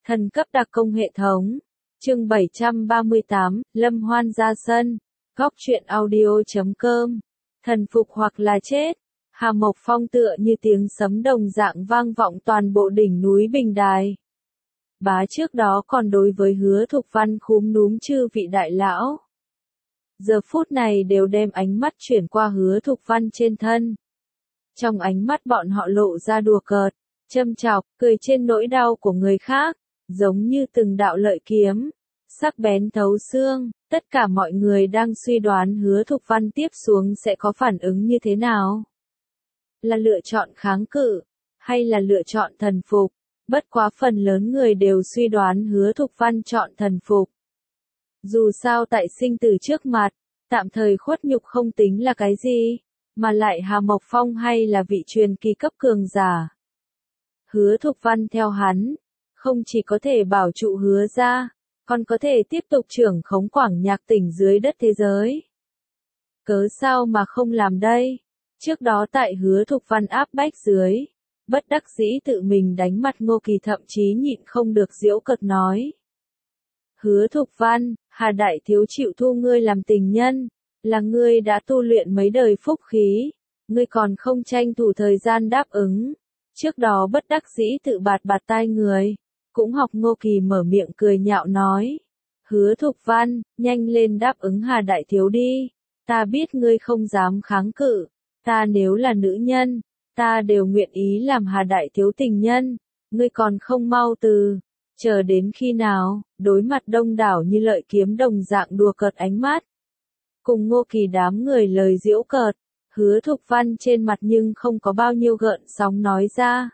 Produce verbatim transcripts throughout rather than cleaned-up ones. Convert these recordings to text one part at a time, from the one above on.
Thần cấp đặc công hệ thống. Chương bảy trăm ba mươi tám, Lâm Hoan ra sân. Góc truyện audio chấm com. Thần phục hoặc là chết. Hà Mộc Phong tựa như tiếng sấm đồng dạng vang vọng toàn bộ đỉnh núi Bình Đài. Bá trước đó còn đối với Hứa Thục Văn khúm núm chư vị đại lão. Giờ phút này đều đem ánh mắt chuyển qua Hứa Thục Văn trên thân. Trong ánh mắt bọn họ lộ ra đùa cợt, châm chọc, cười trên nỗi đau của người khác, giống như từng đạo lợi kiếm, sắc bén thấu xương. Tất cả mọi người đang suy đoán Hứa Thục Văn tiếp xuống sẽ có phản ứng như thế nào. Là lựa chọn kháng cự, hay là lựa chọn thần phục? Bất quá phần lớn người đều suy đoán Hứa Thục Văn chọn thần phục. Dù sao tại sinh tử trước mặt, tạm thời khuất nhục không tính là cái gì, mà lại Hà Mộc Phong hay là vị truyền kỳ cấp cường giả. Hứa Thục Văn theo hắn, không chỉ có thể bảo trụ Hứa gia, còn có thể tiếp tục trưởng khống Quảng Nhạc tỉnh dưới đất thế giới. Cớ sao mà không làm đây? Trước đó tại Hứa Thục Văn áp bách dưới, bất đắc dĩ tự mình đánh mặt Ngô Kỳ, thậm chí nhịn không được giễu cợt nói. Hứa Thục Văn, Hà Đại Thiếu chịu thu ngươi làm tình nhân, là ngươi đã tu luyện mấy đời phúc khí, ngươi còn không tranh thủ thời gian đáp ứng. Trước đó bất đắc dĩ tự bạt bạt tai người, cũng học Ngô Kỳ mở miệng cười nhạo nói. Hứa Thục Văn, nhanh lên đáp ứng Hà Đại Thiếu đi, ta biết ngươi không dám kháng cự, ta nếu là nữ nhân, ta đều nguyện ý làm Hà Đại Thiếu tình nhân, ngươi còn không mau từ, chờ đến khi nào? Đối mặt đông đảo như lợi kiếm đồng dạng đùa cợt ánh mắt. Cùng Ngô Kỳ đám người lời giễu cợt, Hứa Thục Văn trên mặt nhưng không có bao nhiêu gợn sóng nói ra.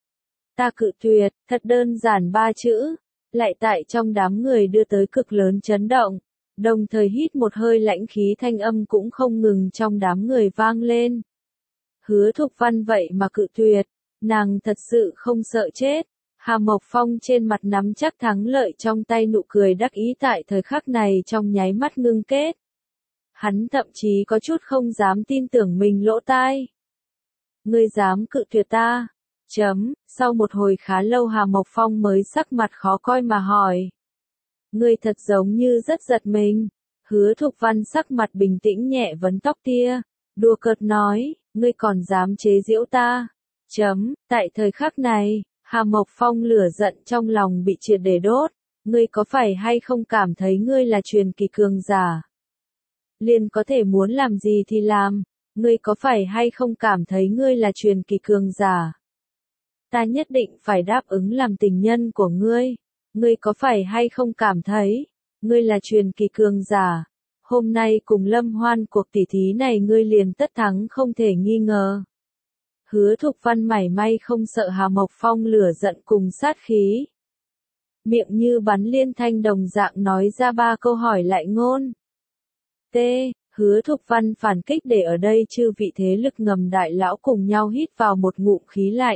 Ta cự tuyệt, thật đơn giản ba chữ, lại tại trong đám người đưa tới cực lớn chấn động, đồng thời hít một hơi lãnh khí thanh âm cũng không ngừng trong đám người vang lên. Hứa Thục Văn vậy mà cự tuyệt, nàng thật sự không sợ chết. Hà Mộc Phong trên mặt nắm chắc thắng lợi trong tay, nụ cười đắc ý tại thời khắc này trong nháy mắt ngưng kết. Hắn thậm chí có chút không dám tin tưởng mình lỗ tai. Ngươi dám cự tuyệt ta? Chấm, sau một hồi khá lâu Hà Mộc Phong mới sắc mặt khó coi mà hỏi. Ngươi thật giống như rất giật mình. Hứa Thục Văn sắc mặt bình tĩnh nhẹ vấn tóc tia, đùa cợt nói, ngươi còn dám chế giễu ta? Chấm, tại thời khắc này, Hà Mộc Phong lửa giận trong lòng bị triệt để đốt. Ngươi có phải hay không cảm thấy ngươi là truyền kỳ cường giả? Liền có thể muốn làm gì thì làm. Ngươi có phải hay không cảm thấy ngươi là truyền kỳ cường giả? Ta nhất định phải đáp ứng làm tình nhân của ngươi. Ngươi có phải hay không cảm thấy ngươi là truyền kỳ cường giả? Hôm nay cùng Lâm Hoan cuộc tỉ thí này ngươi liền tất thắng không thể nghi ngờ. Hứa Thục Văn mảy may không sợ Hà Mộc Phong lửa giận cùng sát khí. Miệng như bắn liên thanh đồng dạng nói ra ba câu hỏi lại ngôn. T. Hứa Thục Văn phản kích để ở đây chư vị thế lực ngầm đại lão cùng nhau hít vào một ngụm khí lạnh.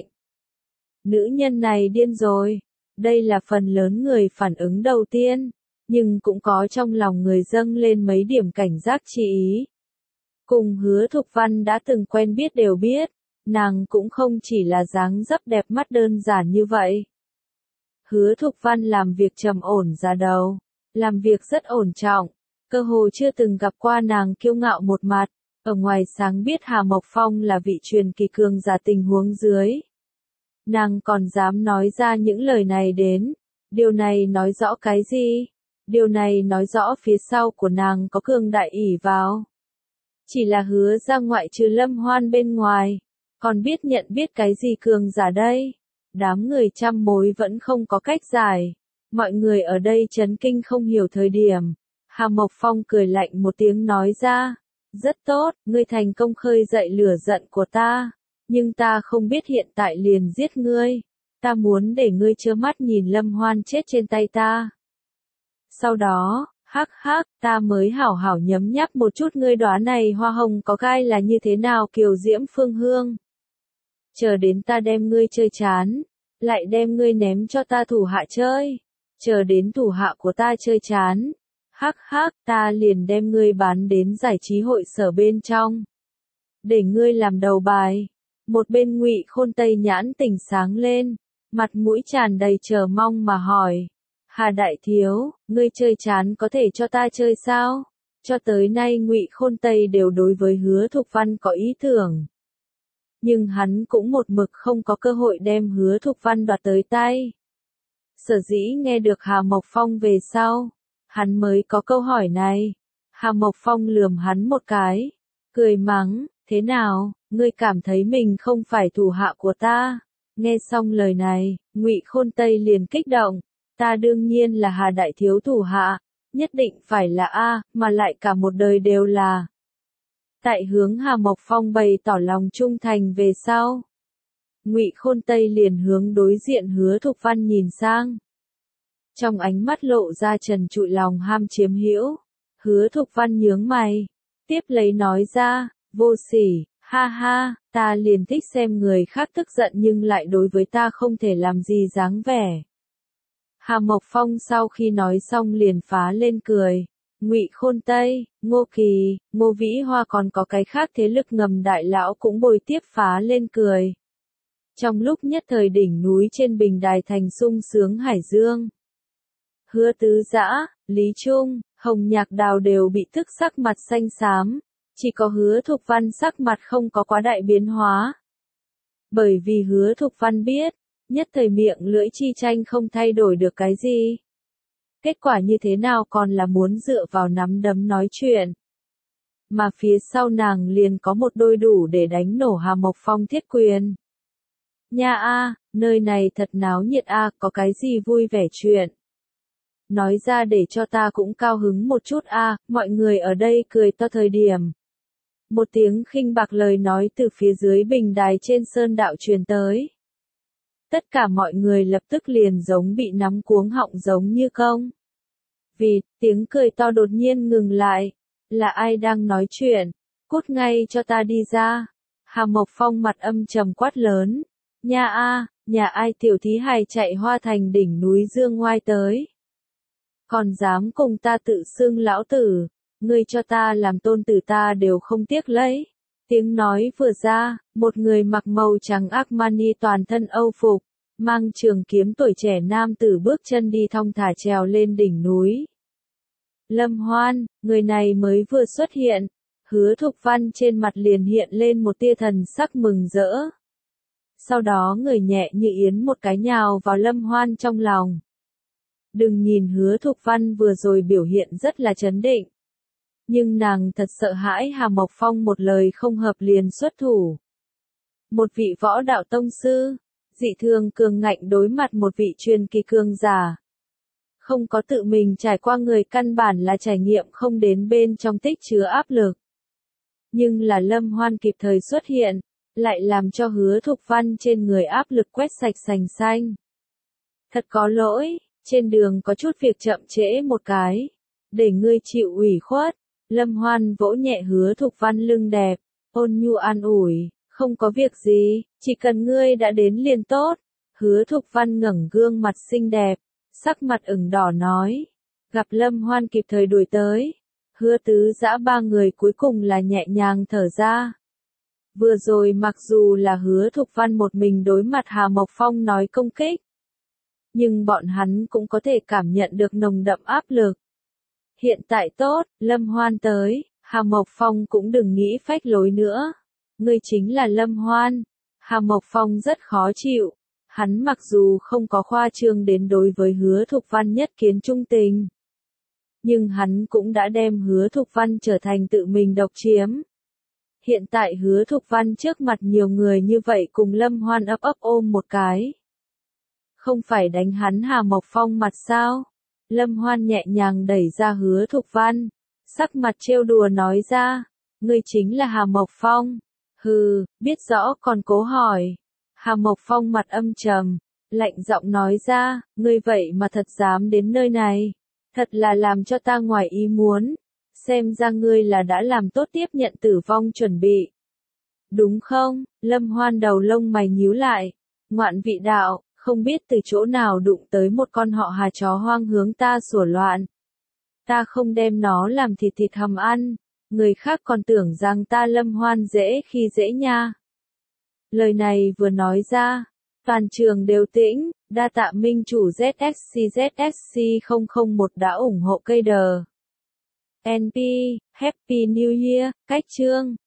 Nữ nhân này điên rồi. Đây là phần lớn người phản ứng đầu tiên, nhưng cũng có trong lòng người dâng lên mấy điểm cảnh giác chi ý. Cùng Hứa Thục Văn đã từng quen biết đều biết, nàng cũng không chỉ là dáng dấp đẹp mắt đơn giản như vậy. Hứa Thục Văn làm việc trầm ổn ra đầu, làm việc rất ổn trọng, cơ hồ chưa từng gặp qua nàng kiêu ngạo một mặt, ở ngoài sáng biết Hà Mộc Phong là vị truyền kỳ cường giả tình huống dưới. Nàng còn dám nói ra những lời này đến, điều này nói rõ cái gì? Điều này nói rõ phía sau của nàng có cường đại ỷ vào. Chỉ là Hứa ra ngoại trừ Lâm Hoan bên ngoài, còn biết nhận biết cái gì cường giả đây? Đám người trăm mối vẫn không có cách giải. Mọi người ở đây chấn kinh không hiểu thời điểm. Hà Mộc Phong cười lạnh một tiếng nói ra. Rất tốt, ngươi thành công khơi dậy lửa giận của ta. Nhưng ta không biết hiện tại liền giết ngươi. Ta muốn để ngươi trơ mắt nhìn Lâm Hoan chết trên tay ta. Sau đó, hắc hắc, ta mới hảo hảo nhấm nháp một chút ngươi đóa này hoa hồng có gai là như thế nào kiều diễm phương hương. Chờ đến ta đem ngươi chơi chán, lại đem ngươi ném cho ta thủ hạ chơi. Chờ đến thủ hạ của ta chơi chán, hắc hắc, ta liền đem ngươi bán đến giải trí hội sở bên trong. Để ngươi làm đầu bài. Một bên Ngụy Khôn Tây nhãn tỉnh sáng lên, mặt mũi tràn đầy chờ mong mà hỏi. Hà đại thiếu, ngươi chơi chán có thể cho ta chơi sao? Cho tới nay Ngụy Khôn Tây đều đối với Hứa Thục Văn có ý tưởng. Nhưng hắn cũng một mực không có cơ hội đem Hứa Thục Văn đoạt tới tay. Sở dĩ nghe được Hà Mộc Phong về sau, hắn mới có câu hỏi này. Hà Mộc Phong lườm hắn một cái, cười mắng, thế nào, ngươi cảm thấy mình không phải thủ hạ của ta? Nghe xong lời này, Ngụy Khôn Tây liền kích động, ta đương nhiên là Hà đại thiếu thủ hạ, nhất định phải là A, mà lại cả một đời đều là. Tại hướng Hà Mộc Phong bày tỏ lòng trung thành về sau. Ngụy Khôn Tây liền hướng đối diện Hứa Thục Văn nhìn sang. Trong ánh mắt lộ ra trần trụi lòng ham chiếm hữu. Hứa Thục Văn nhướng mày, tiếp lấy nói ra, vô sỉ, ha ha, ta liền thích xem người khác tức giận nhưng lại đối với ta không thể làm gì dáng vẻ. Hà Mộc Phong sau khi nói xong liền phá lên cười. Ngụy Khôn Tây, Ngô Kỳ, Ngô Vĩ Hoa còn có cái khác thế lực ngầm đại lão cũng bồi tiếp phá lên cười. Trong lúc nhất thời đỉnh núi trên bình đài thành sung sướng hải dương. Hứa Tứ Dã, Lý Trung, Hồng Nhạc Đào đều bị tức sắc mặt xanh xám, chỉ có Hứa Thục Văn sắc mặt không có quá đại biến hóa. Bởi vì Hứa Thục Văn biết, nhất thời miệng lưỡi chi tranh không thay đổi được cái gì. Kết quả như thế nào còn là muốn dựa vào nắm đấm nói chuyện. Mà phía sau nàng liền có một đôi đủ để đánh nổ Hà Mộc Phong thiết quyền. Nha a, nơi này thật náo nhiệt a, có cái gì vui vẻ chuyện. Nói ra để cho ta cũng cao hứng một chút a, mọi người ở đây cười to thời điểm. Một tiếng khinh bạc lời nói từ phía dưới bình đài trên sơn đạo truyền tới. Tất cả mọi người lập tức liền giống bị nắm cuống họng giống như công. Vì, tiếng cười to đột nhiên ngừng lại. Là ai đang nói chuyện? Cút ngay cho ta đi ra. Hà Mộc Phong mặt âm trầm quát lớn. Nhà a, nhà ai tiểu thí hài chạy hoa thành đỉnh núi dương ngoai tới. Còn dám cùng ta tự xưng lão tử, ngươi cho ta làm tôn tử ta đều không tiếc lấy. Tiếng nói vừa ra, một người mặc màu trắng Armani toàn thân Âu phục, mang trường kiếm tuổi trẻ nam tử bước chân đi thong thả trèo lên đỉnh núi. Lâm Hoan, người này mới vừa xuất hiện, Hứa Thục Văn trên mặt liền hiện lên một tia thần sắc mừng rỡ. Sau đó người nhẹ như yến một cái nhào vào Lâm Hoan trong lòng. Đừng nhìn Hứa Thục Văn vừa rồi biểu hiện rất là trấn định. Nhưng nàng thật sợ hãi Hà Mộc Phong một lời không hợp liền xuất thủ. Một vị võ đạo tông sư, dị thường cường ngạnh đối mặt một vị truyền kỳ cường giả. Không có tự mình trải qua người căn bản là trải nghiệm không đến bên trong tích chứa áp lực. Nhưng là Lâm Hoan kịp thời xuất hiện, lại làm cho Hứa Thục Văn trên người áp lực quét sạch sành xanh. Thật có lỗi, trên đường có chút việc chậm trễ một cái, để ngươi chịu ủy khuất. Lâm Hoan vỗ nhẹ Hứa Thục Văn lưng đẹp, ôn nhu an ủi, không có việc gì, chỉ cần ngươi đã đến liền tốt. Hứa Thục Văn ngẩng gương mặt xinh đẹp, sắc mặt ửng đỏ nói, gặp Lâm Hoan kịp thời đuổi tới. Hứa Tứ Dã ba người cuối cùng là nhẹ nhàng thở ra. Vừa rồi mặc dù là Hứa Thục Văn một mình đối mặt Hà Mộc Phong nói công kích, nhưng bọn hắn cũng có thể cảm nhận được nồng đậm áp lực. Hiện tại tốt, Lâm Hoan tới, Hà Mộc Phong cũng đừng nghĩ phách lối nữa. Ngươi chính là Lâm Hoan. Hà Mộc Phong rất khó chịu. Hắn mặc dù không có khoa trương đến đối với Hứa Thục Văn nhất kiến trung tình, nhưng hắn cũng đã đem Hứa Thục Văn trở thành tự mình độc chiếm. Hiện tại Hứa Thục Văn trước mặt nhiều người như vậy cùng Lâm Hoan ấp ấp ôm một cái. Không phải đánh hắn Hà Mộc Phong mặt sao? Lâm Hoan nhẹ nhàng đẩy ra Hứa Thục Văn, sắc mặt trêu đùa nói ra, ngươi chính là Hà Mộc Phong. Hừ, biết rõ còn cố hỏi. Hà Mộc Phong mặt âm trầm, lạnh giọng nói ra, ngươi vậy mà thật dám đến nơi này, thật là làm cho ta ngoài ý muốn, xem ra ngươi là đã làm tốt tiếp nhận tử vong chuẩn bị. Đúng không? Lâm Hoan đầu lông mày nhíu lại, ngoạn vị đạo, không biết từ chỗ nào đụng tới một con họ Hà chó hoang hướng ta sủa loạn. Ta không đem nó làm thịt thịt hầm ăn, người khác còn tưởng rằng ta Lâm Hoan dễ khi dễ nha. Lời này vừa nói ra, Toàn trường đều tĩnh, đa tạ minh chủ Z S C Z S C không không một đã ủng hộ cây đờ. en pê, Happy New Year, cách chương.